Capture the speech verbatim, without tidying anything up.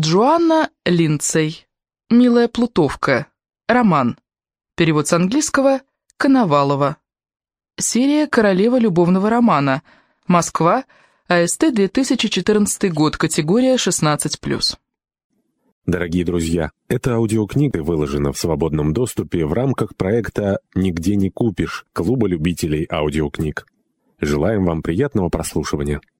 Джоанна Линдсей. «Милая плутовка». Роман. Перевод с английского Коновалова. Серия «Королева любовного романа». Москва. АСТ, две тысячи четырнадцатый год. Категория шестнадцать плюс. Дорогие друзья, эта аудиокнига выложена в свободном доступе в рамках проекта «Нигде не купишь» Клуба любителей аудиокниг. Желаем вам приятного прослушивания.